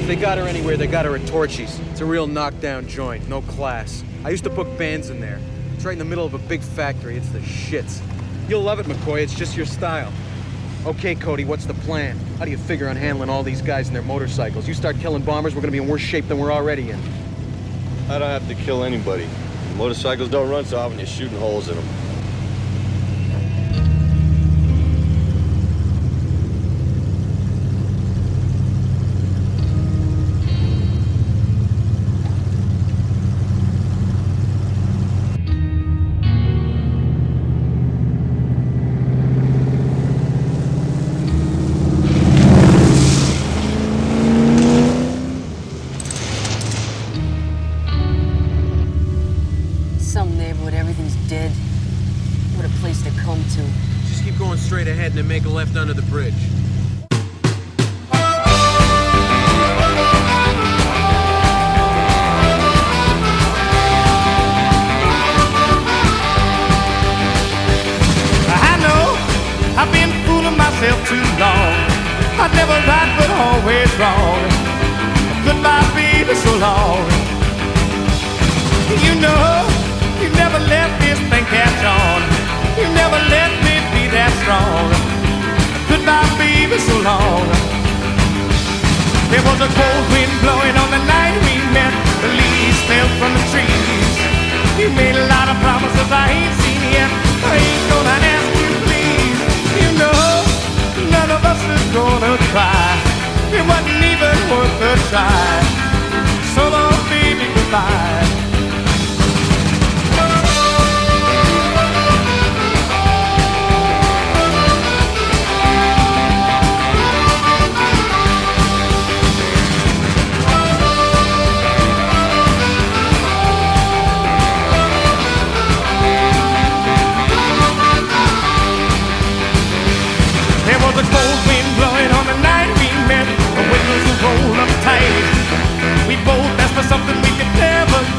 If they got her anywhere, they got her at Torchy's. It's a real knockdown joint, no class. I used to book bands in there. It's right in the middle of a big factory. It's the shits. You'll love it, McCoy. It's just your style. Okay, Cody, what's the plan? How do you figure on handling all these guys and their motorcycles? You start killing bombers, we're gonna be in worse shape than we're already in. I don't have to kill anybody. Motorcycles don't run so often you're shooting holes in them. Straight ahead and then make a left under the bridge. I know I've been fooling myself too long. I'd never right but always wrong. Goodbye, baby, so long. You know, you never let this thing catch on. You never let me be that strong. Goodbye, baby, so long. There was a cold wind blowing on the night we met. The leaves fell from the trees. You made a lot of promises I ain't seen yet. I ain't gonna ask you, please. You know, none of us is gonna try. It wasn't even worth a try. So long, baby, goodbye. The cold wind blowing on the night we met. The windows were rolled up tight. We both asked for something we could never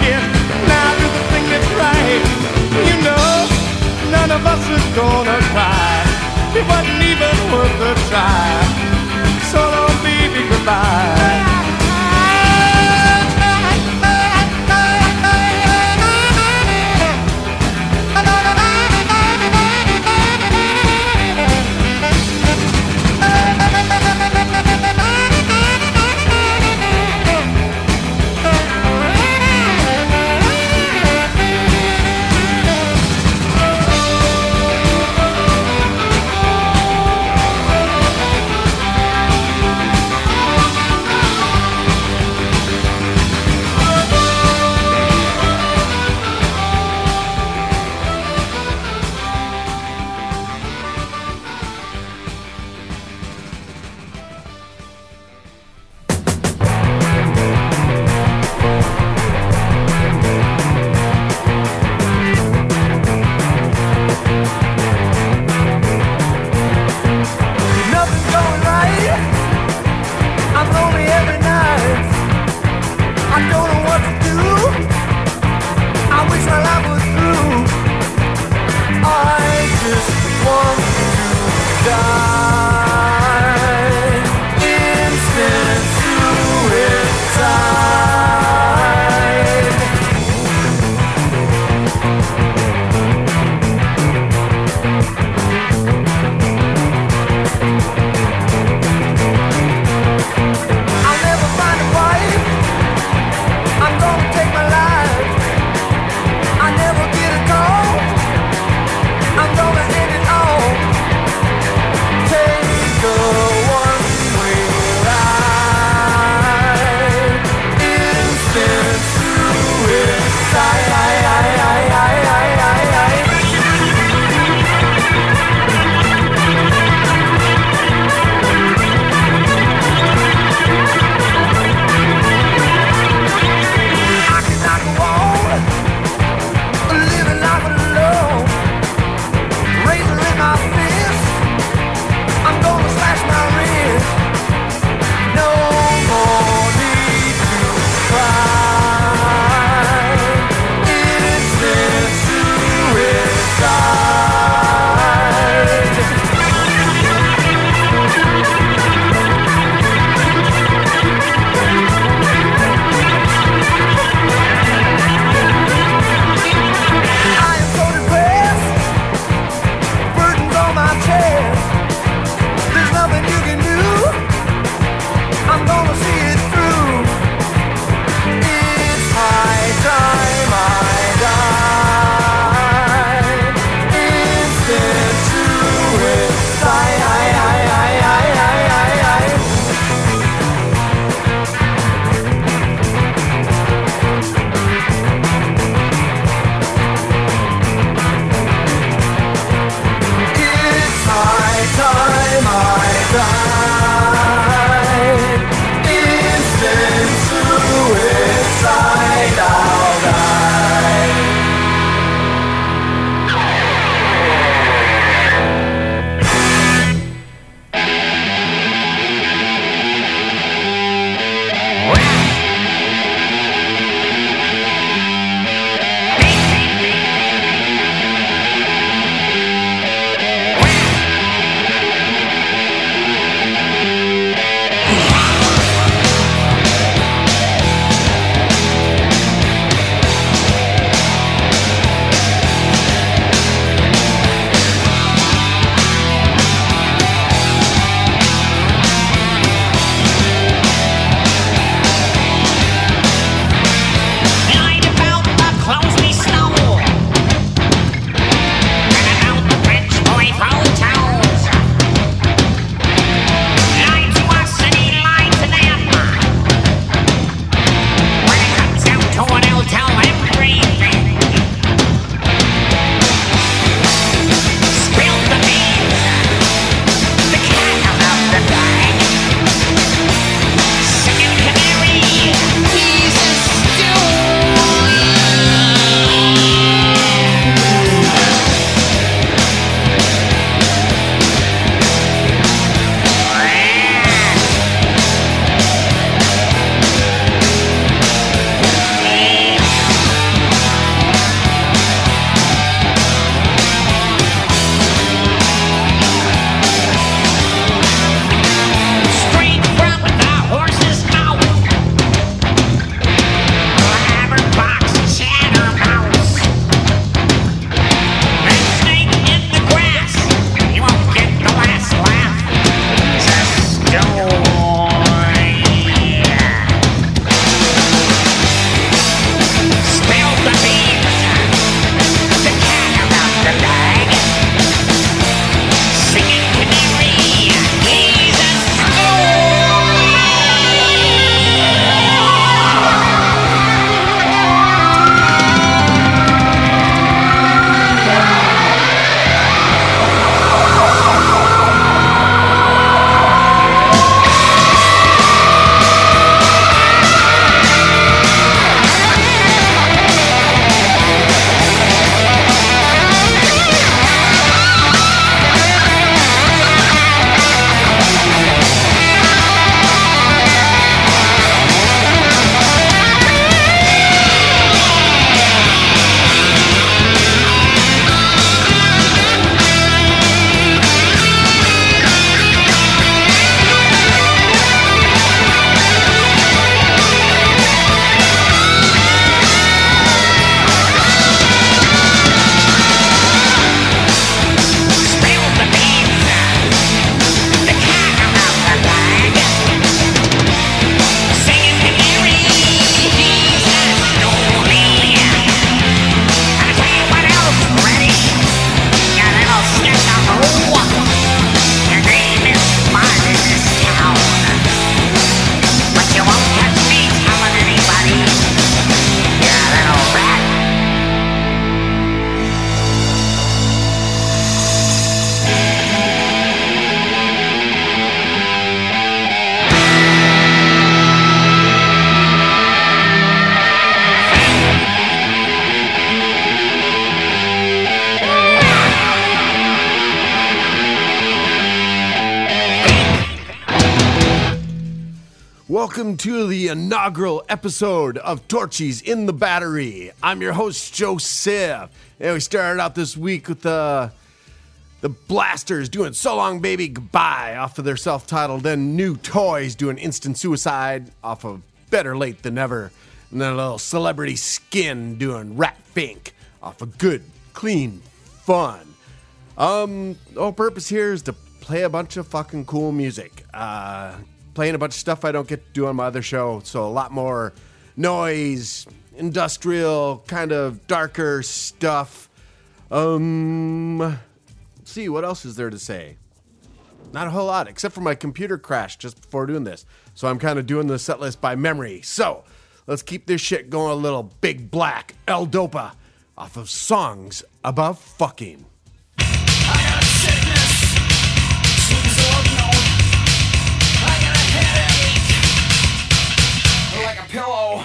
Welcome to the inaugural episode of Torchies in the Battery. I'm your host, Joseph. And we started out this week with the Blasters doing So Long Baby Goodbye off of their self-titled, then New Toys doing Instant Suicide off of Better Late Than Never, and then a little Celebrity Skin doing Rat Fink off of Good, Clean, Fun. The whole purpose here is to play a bunch of fucking cool music. Playing a bunch of stuff I don't get to do on my other show, so a lot more noise, industrial, kind of darker stuff. Let's see, what else is there to say? Not a whole lot, except for my computer crashed just before doing this, so I'm kind of doing the set list by memory. So, let's keep this shit going a little. Big Black, L-Dopa, off of Songs About Fucking. I got a sickness, swings of no. I got a headache, like a pillow.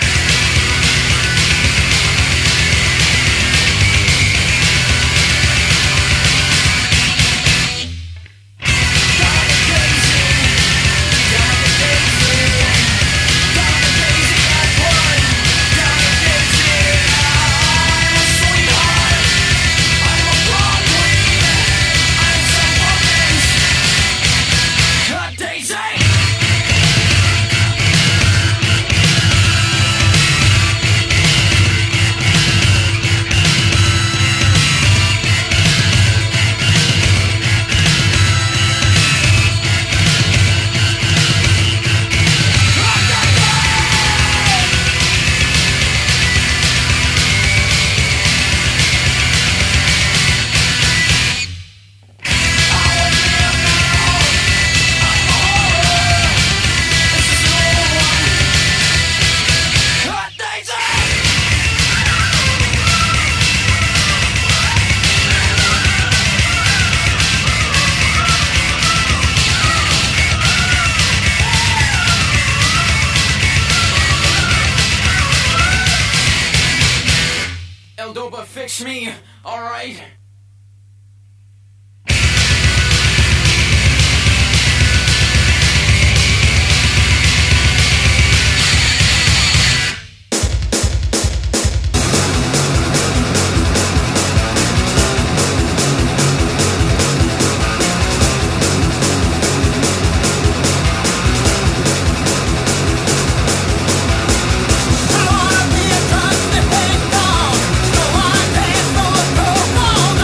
L-Dopa, fix me, alright? I wanna be a trusty thing gone. So I can't throw a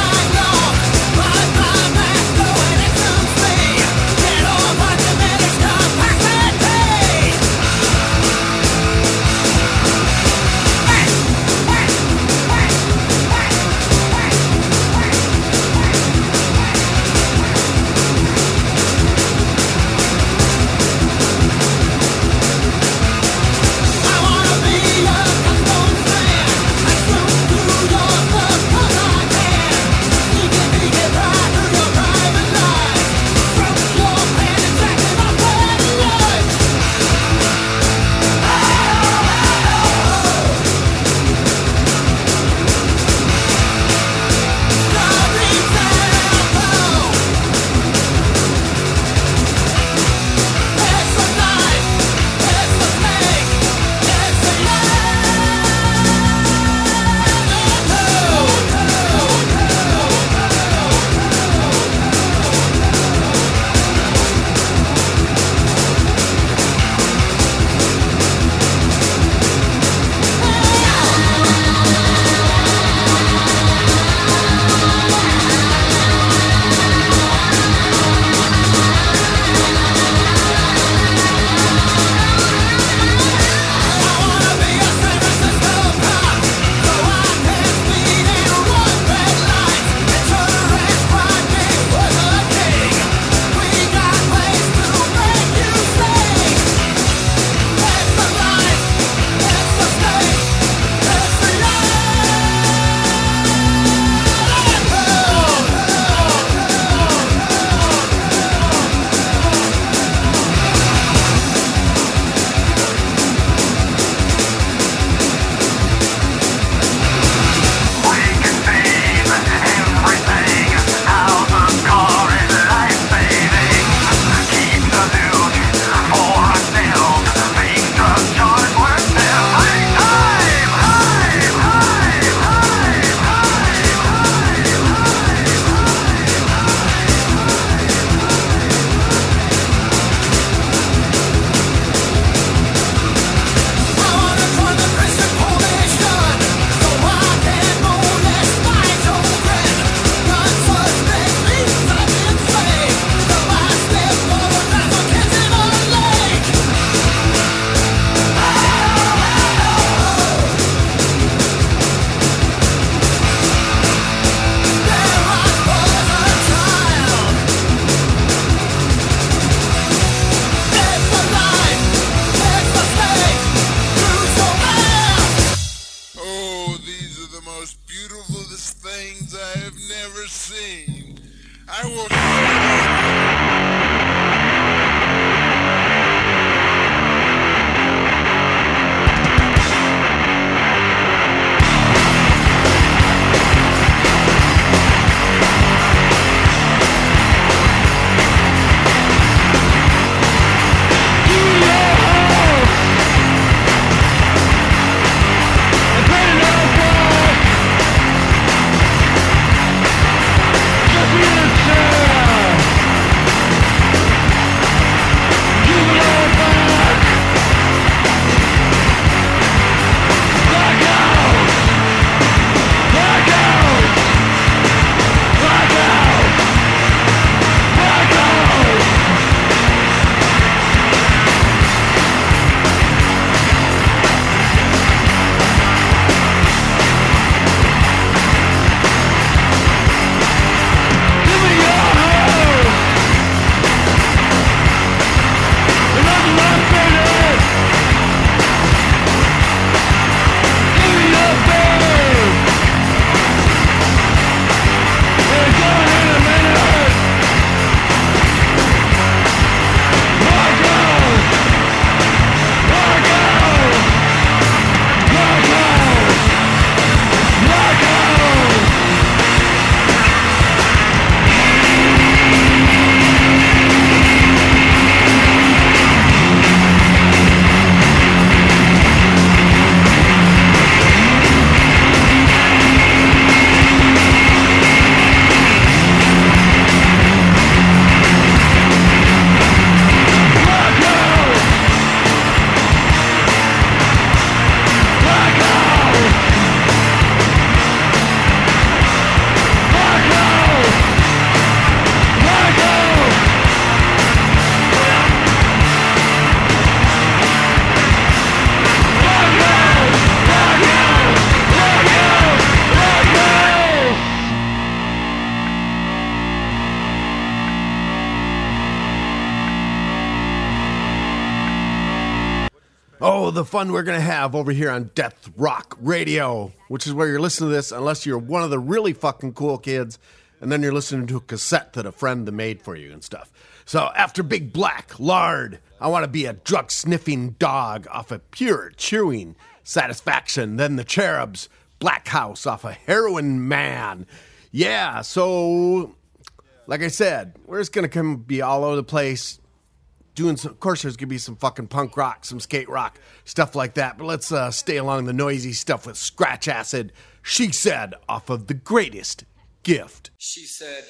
Oh, the fun we're going to have over here on Death Rock Radio, which is where you're listening to this unless you're one of the really fucking cool kids, and then you're listening to a cassette that a friend made for you and stuff. So after Big Black, Lard, I Want to Be a Drug-Sniffing Dog off of Pure Chewing Satisfaction. Then the Cherubs, Black House off of Heroin Man. Yeah, so like I said, we're just going to be all over the place. Of course, there's going to be some fucking punk rock, some skate rock, stuff like that. But let's stay along the noisy stuff with Scratch Acid. She Said, off of The Greatest Gift. She said,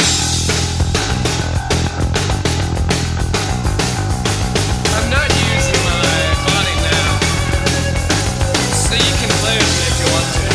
I'm not using my body now, so you can play with me if you want to.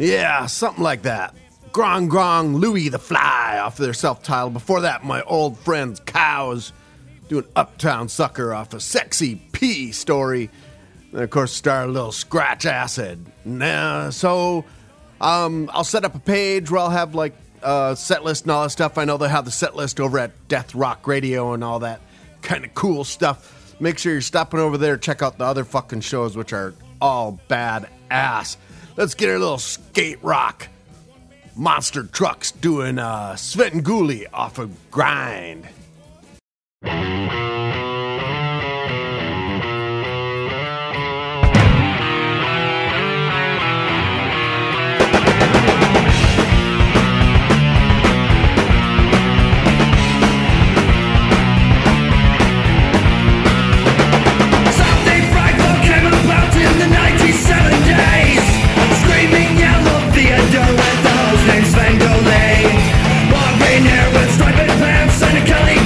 Yeah, something like that. Grong Grong, Louie the Fly off of their self-titled. Before that, my old friends Cows doing Uptown Sucker off of Sexy P Story. And of course, start a little Scratch Acid. So I'll set up a page where I'll have like set list and all that stuff. I know they have the set list over at Death Rock Radio and all that kind of cool stuff. Make sure you're stopping over there. Check out the other fucking shows, which are all badass. Let's get a little skate rock. Monster Trucks doing Svengoolie off of Grind. Screaming yellow theater with those names Svengoolie. Long green hair with striped pants and a Kelly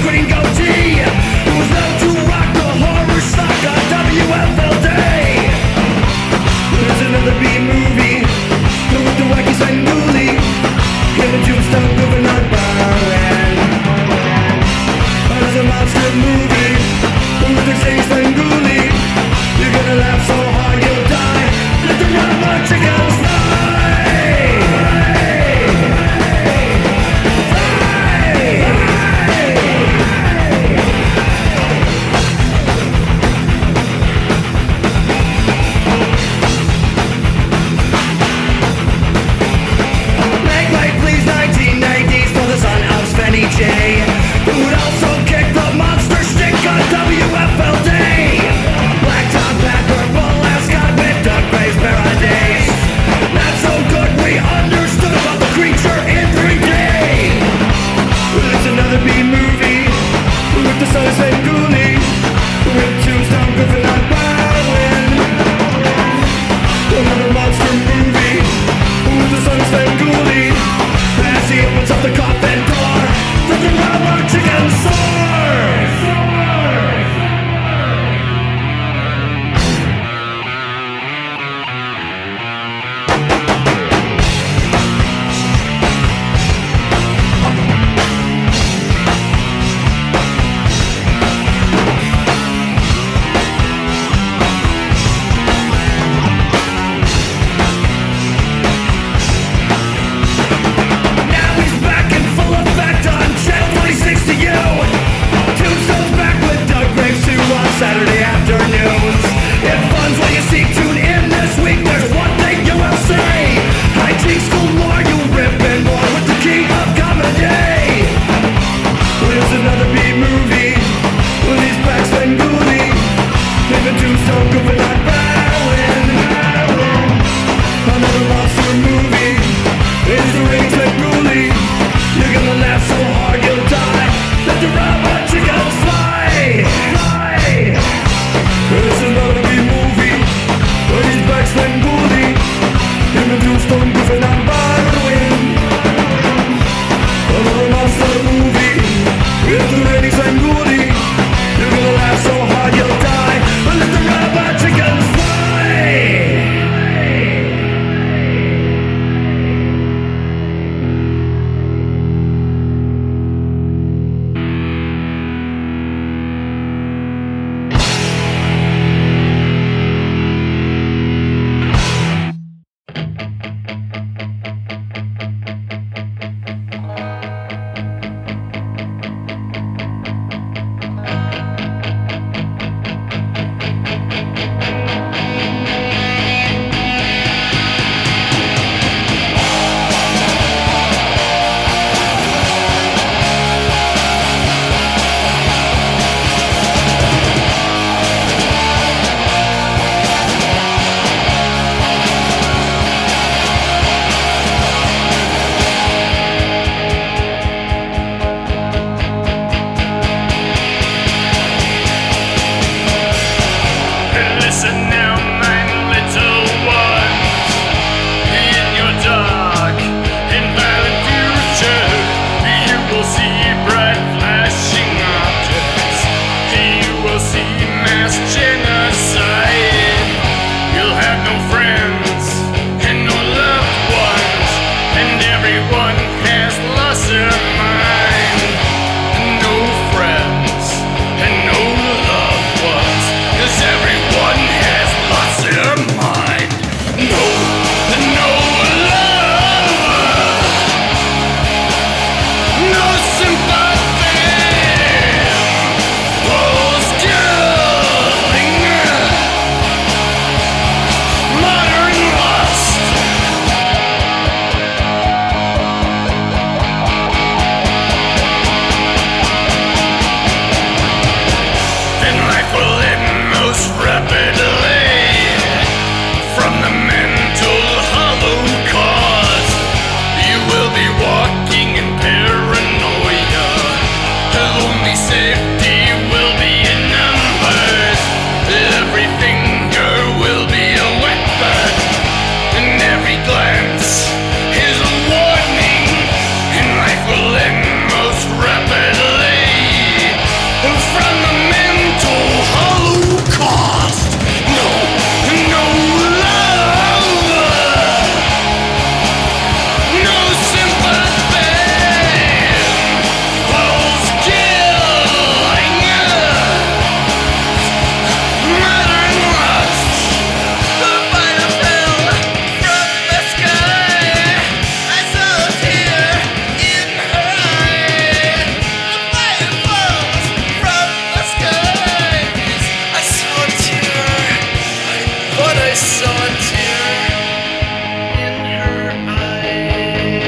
saw a tear in her eye.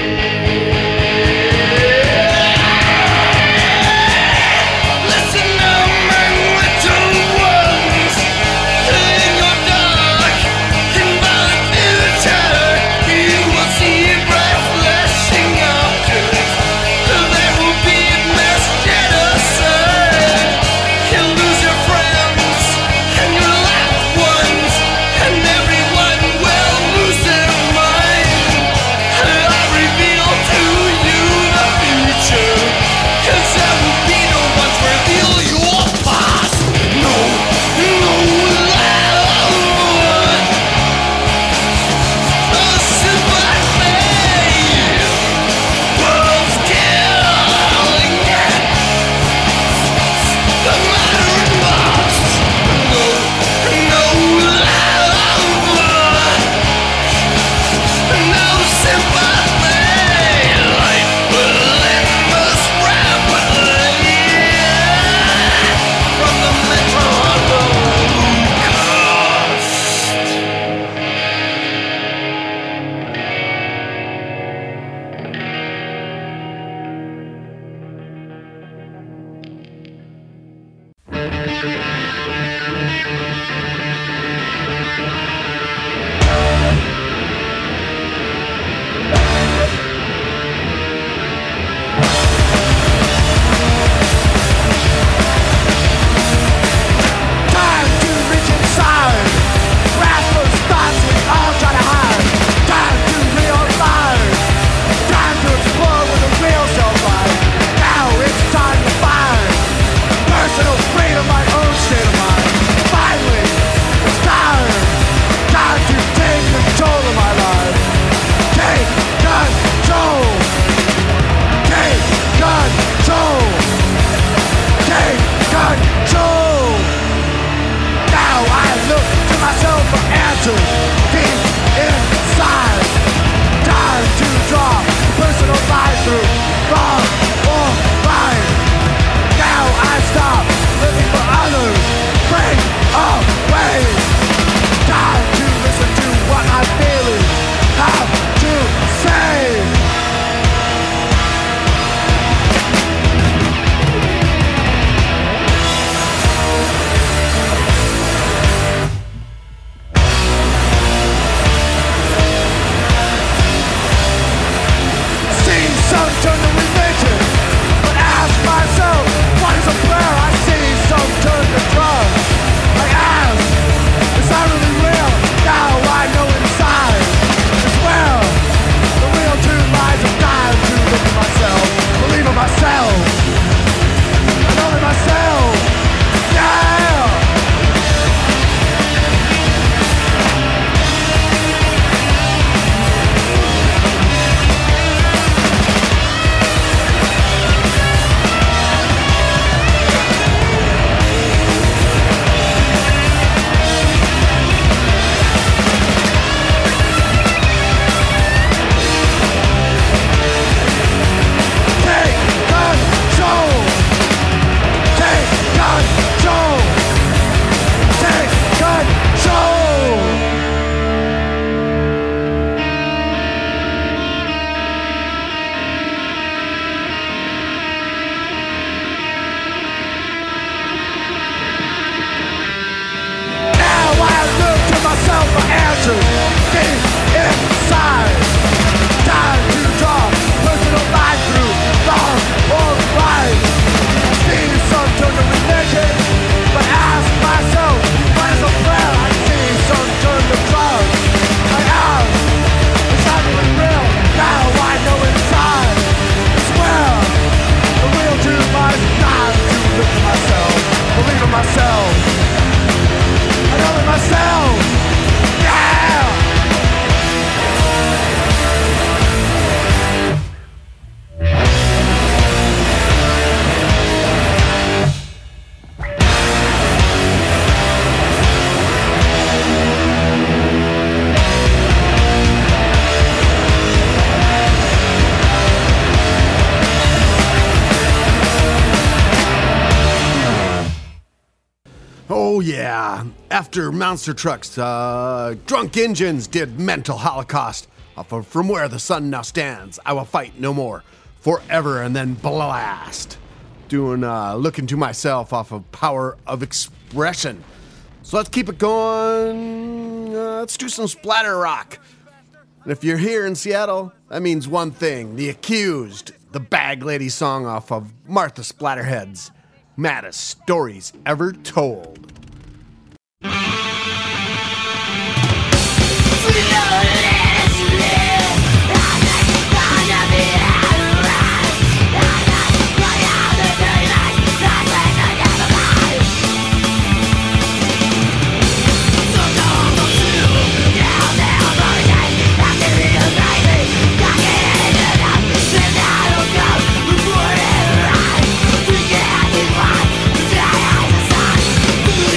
Listen now, my little ones, in your dark and violent future, you will see bright flashing objects. There will be mass genocide. You'll lose your friends and your loved ones, and everyone will Yeah, after monster trucks, drunk engines did mental holocaust from where the sun now stands. I will fight no more, forever, and then blast. Looking to myself off of Power of Expression. So let's keep it going. Let's do some splatter rock. And if you're here in Seattle, that means one thing: The Accused, the Bag Lady song off of Martha Splatterhead's Maddest Stories Ever Told. Thank you.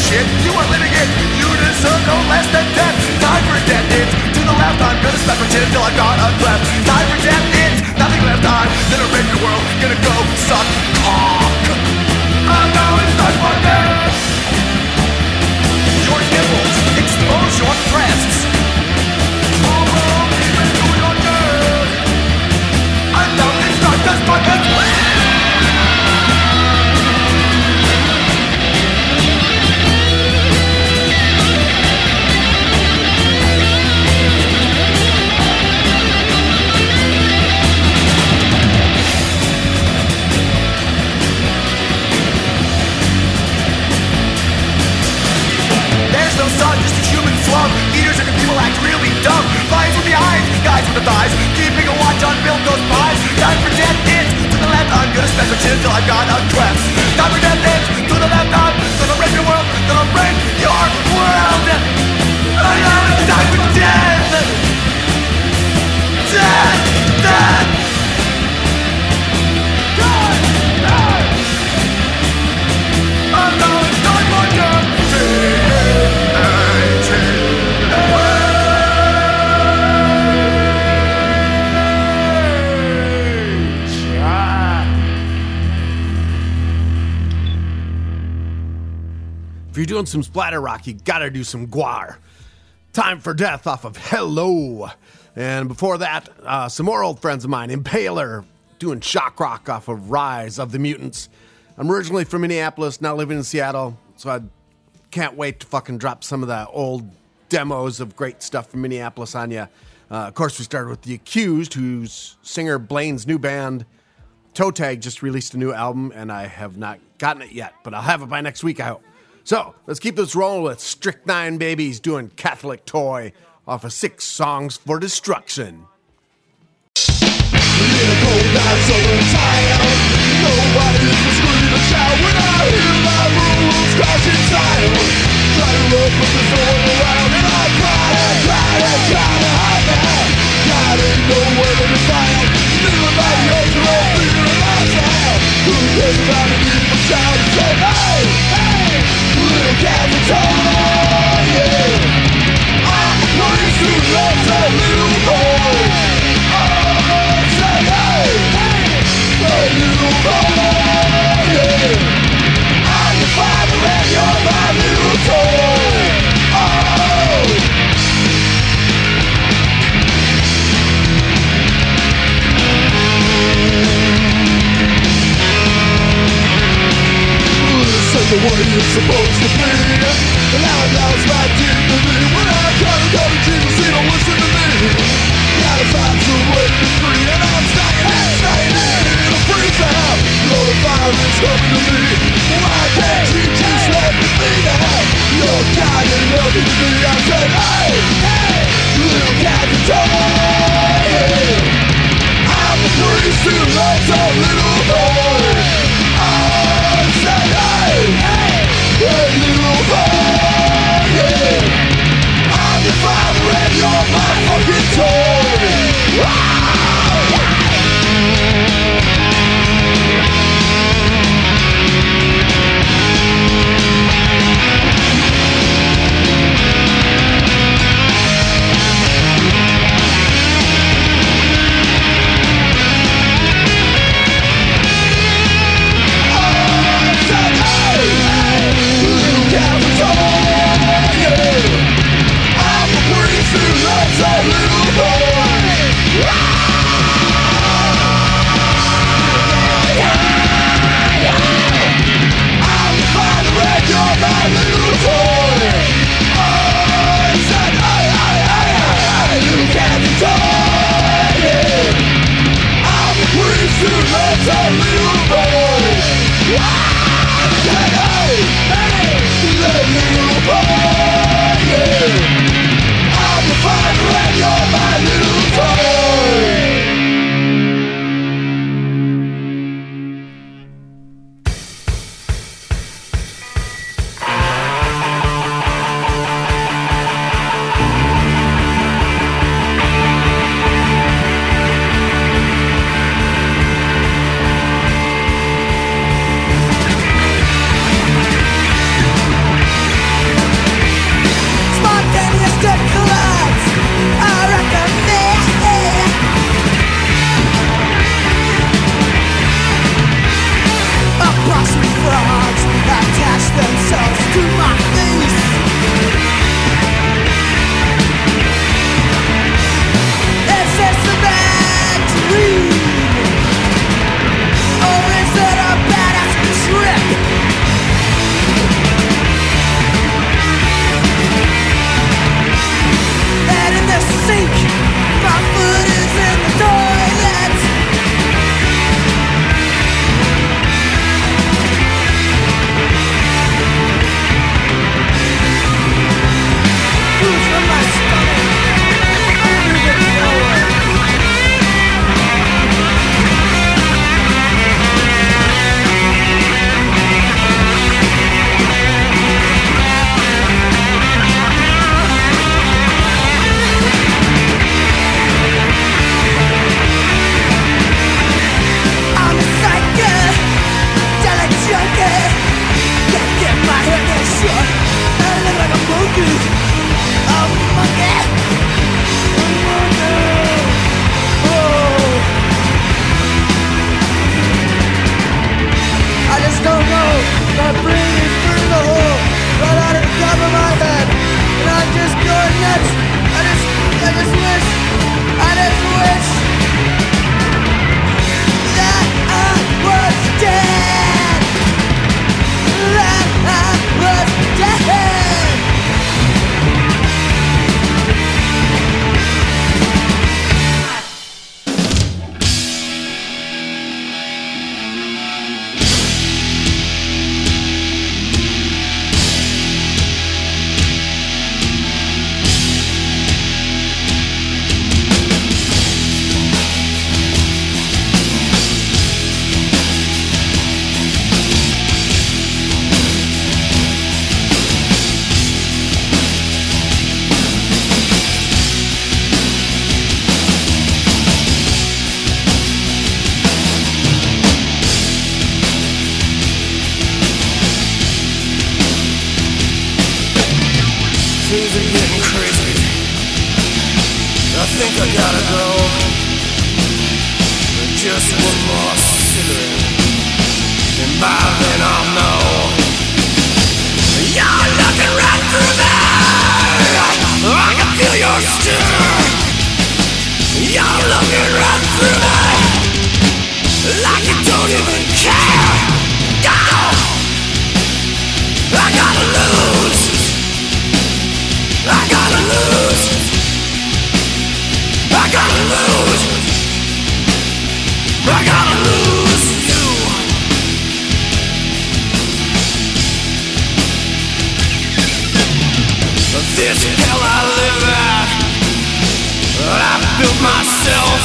shit. You are living it. You deserve no less than death. Time for death. It's to the left. I'm gonna smash my chin until I'm gone uncleft. Time for death. It's nothing left. I'm gonna rip your world. Gonna go suck cock. I'm going suck for death. Your nipples expose your breasts. All wrong, even though you're dead. I'm down to start this fucking plan. No sun, just a human slum. Eaters and people act really dumb. Lions with the eyes, guys with the thighs. Keeping a watch on build those pies. Time for death, it's to the left. I'm gonna smash my chin till I've got uncleft. Time for death, it's to the left. I'm gonna rip your world, gonna break your world. Time for death. Death, death. I'm going time for death. If you're doing some splatter rock, you gotta do some Gwar. Time for Death off of Hello. And before that, some more old friends of mine, Impaler, doing shock rock off of Rise of the Mutants. I'm originally from Minneapolis, now living in Seattle, so I can't wait to fucking drop some of the old demos of great stuff from Minneapolis on you. Of course, we started with The Accused, whose singer Blaine's new band, Toe Tag, just released a new album, and I have not gotten it yet, but I'll have it by next week, I hope. So, let's keep this rolling with Strychnine Babies doing Catholic Toy off of 6 Songs for Destruction. The way it's supposed to be. And now it lost my dignity. When I try to go to Jesus, he don't listen to me. Gotta find some way to be free. And I'm staying in a freeze out. Lord, the fire is coming to me. Why can't you just let me be now? You're kind and loving to me. I said, hey, little Catholic toy. I'm the priest who loves a little boy. I said, hey, little boy, yeah. I'm your father and you're my fucking toy. I gotta go. Just one more cigarette, and by then I'll know you're looking right through me. I can feel your stare. You're looking right through me, like you don't even care. Go! I gotta lose. I gotta lose. I gotta lose. I gotta lose you. This hell I live at, I built myself.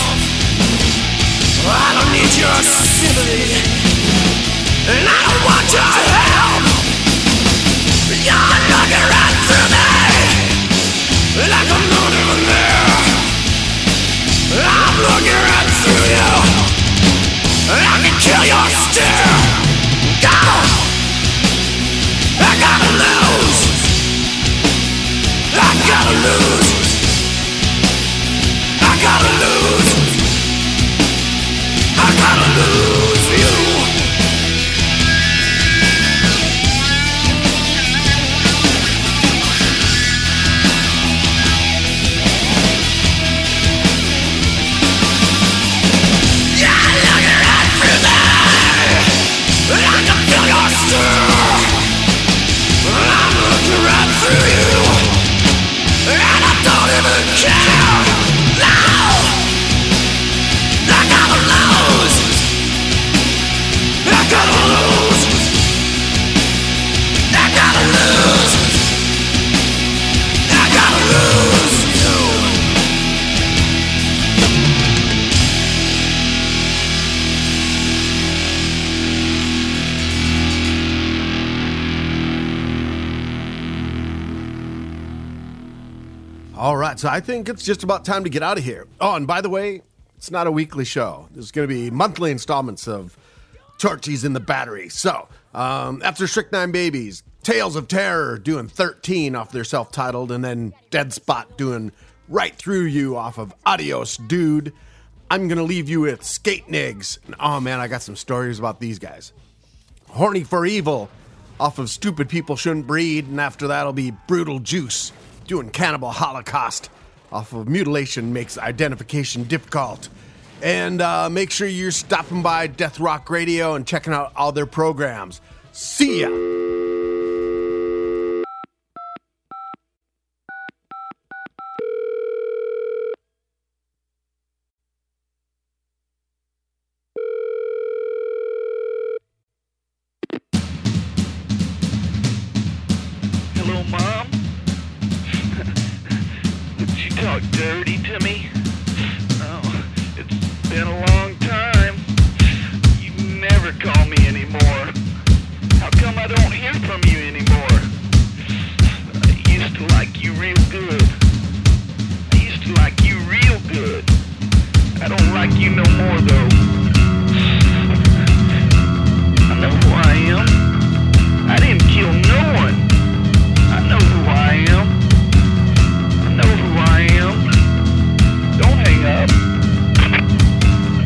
I don't need your sympathy, and I don't want your help. You're looking right through me, like I'm not even there. I'm looking right through you. I can kill your stare. Go! I gotta lose. I gotta lose. I gotta lose. I gotta lose you. All right, so I think it's just about time to get out of here. Oh, and by the way, it's not a weekly show. There's going to be monthly installments of Torchies in the Battery. So, after Strychnine Babies, Tales of Terror doing 13 off their self-titled, and then Dead Spot doing Right Through You off of Adios Dude, I'm going to leave you with Skate Nigs. And, oh man, I got some stories about these guys. Horny for Evil off of Stupid People Shouldn't Breed, and after that'll be Brutal Juice doing Cannibal Holocaust off of Mutilation Makes Identification Difficult. And make sure you're stopping by Death Rock Radio and checking out all their programs. See ya! Hello, Mom? Did she talk dirty to me? Oh, it's been a long time. You never call me anymore. How come I don't hear from you anymore? I used to like you real good. I used to like you real good. I don't like you no more, though. I know who I am. I didn't kill no one. I know who I am. I know who I am. Don't hang up.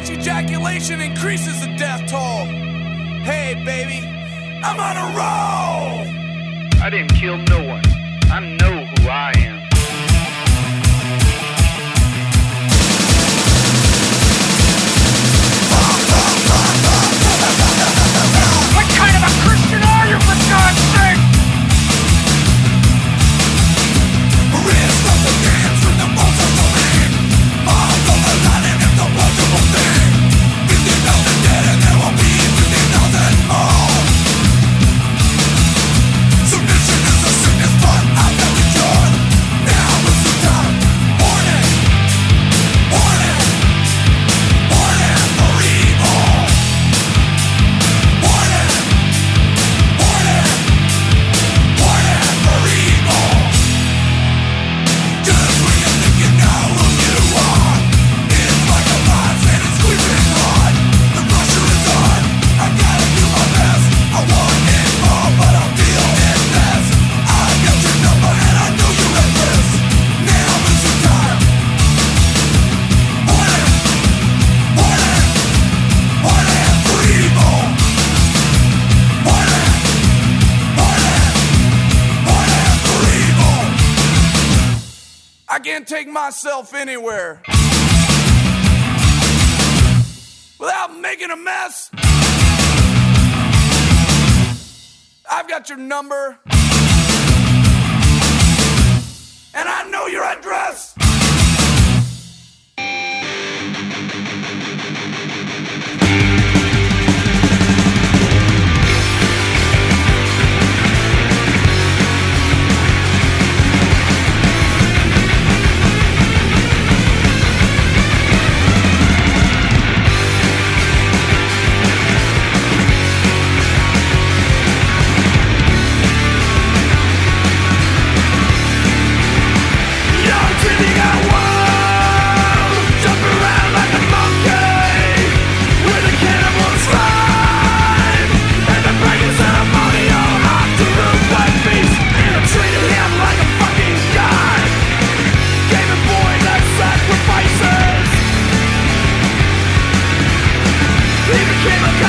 much ejaculation increases the death toll. Hey, baby, I'm on a roll. I didn't kill no one. I know who I am. What kind of a Christian are you, for God's sake? Wrist of the dance with the most of the man. Arms on the line and it's a wonderful thing. 50,000 dead and there will be 50,000 more. Submission is a sickness, but I've never cured. Now is the time. Warning, warning, warning for evil. Warning, warning, warning for evil. Just when you think you know who you are, it's like a box and it's squeezing hard. The pressure is on. I gotta do my best. I want it more, but I'll deal it best. I got your number and I know you at risk. Now is the time. Warning, warning, warning for evil. Warning, warning, warning for evil. I can't take myself anywhere without making a mess. I've got your number, and I know your address. Young dreaming out wild, jump around like a monkey with a cannibal's rhyme. And the breaking ceremonial hot to the white face, and I treated him like a fucking god. Gave him boys as sacrifices. He became a